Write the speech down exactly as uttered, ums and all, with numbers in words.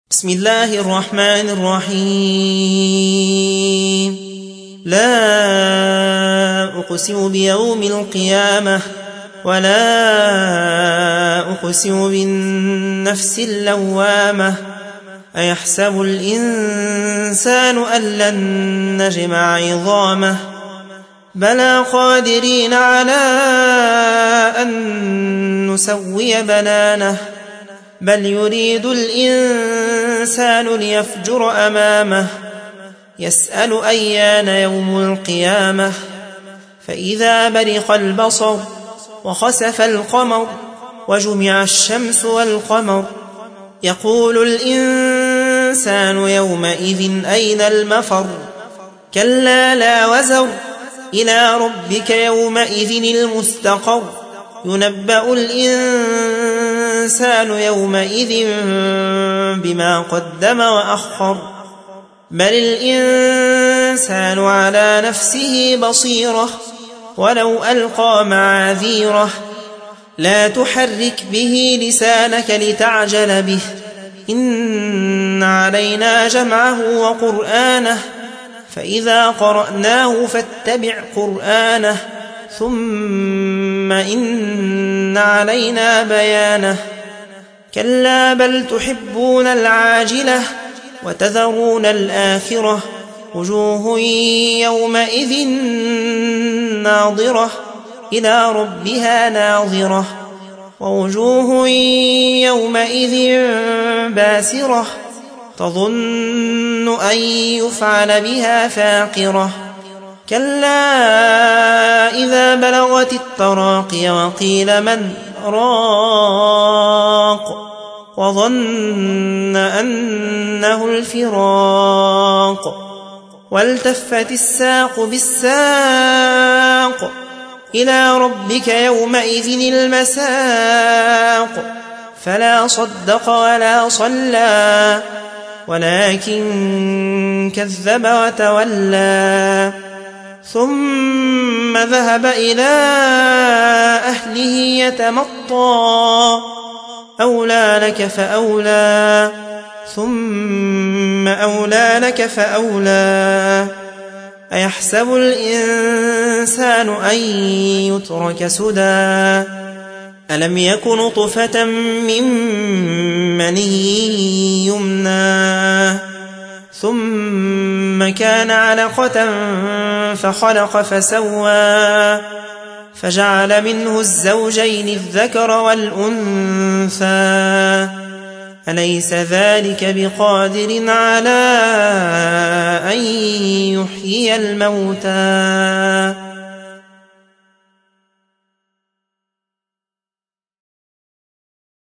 بسم الله الرحمن الرحيم لا أقسم بيوم القيامة ولا أقسم بالنفس اللوامة أيحسب الإنسان أن لن نجمع عظامه بلى قادرين على أن نسوي بنانه بل يريد الإنسان ليفجر أمامه يسأل أيان يوم القيامة فإذا برق البصر وخسف القمر وجمع الشمس والقمر يقول الإنسان يومئذ أين المفر كلا لا وزر إلى ربك يومئذ المستقر ينبأ الإنسان يومئذ بما قدم وأخر بل الإنسان على نفسه بصيرة ولو ألقى معاذيره لا تحرك به لسانك لتعجل به إن علينا جمعه وقرآنه فإذا قرأناه فاتبع قرآنه ثم إن علينا بيانه كلا بل تحبون العاجلة وتذرون الآخرة وجوه يومئذ ناظرة إلى ربها ناظرة ووجوه يومئذ باسرة تظن أن يفعل بها فاقرة كلا إذا بلغت التراقي وقيل من راق وظن أنه الفراق والتفت الساق بالساق إلى ربك يومئذ المساق فلا صدق ولا صلى ولكن كذب وتولى ثم ذهب إلى أهله يتمطى أولى لك فأولى ثم أولى لك فأولى أيحسب الإنسان أن يترك سدى ألم يك نطفة من مني يمنى ثم كان علقة فخلق فسوى فجعل منه الزوجين الذكر والأنثى أليس ذلك بقادر على أن يحيي الموتى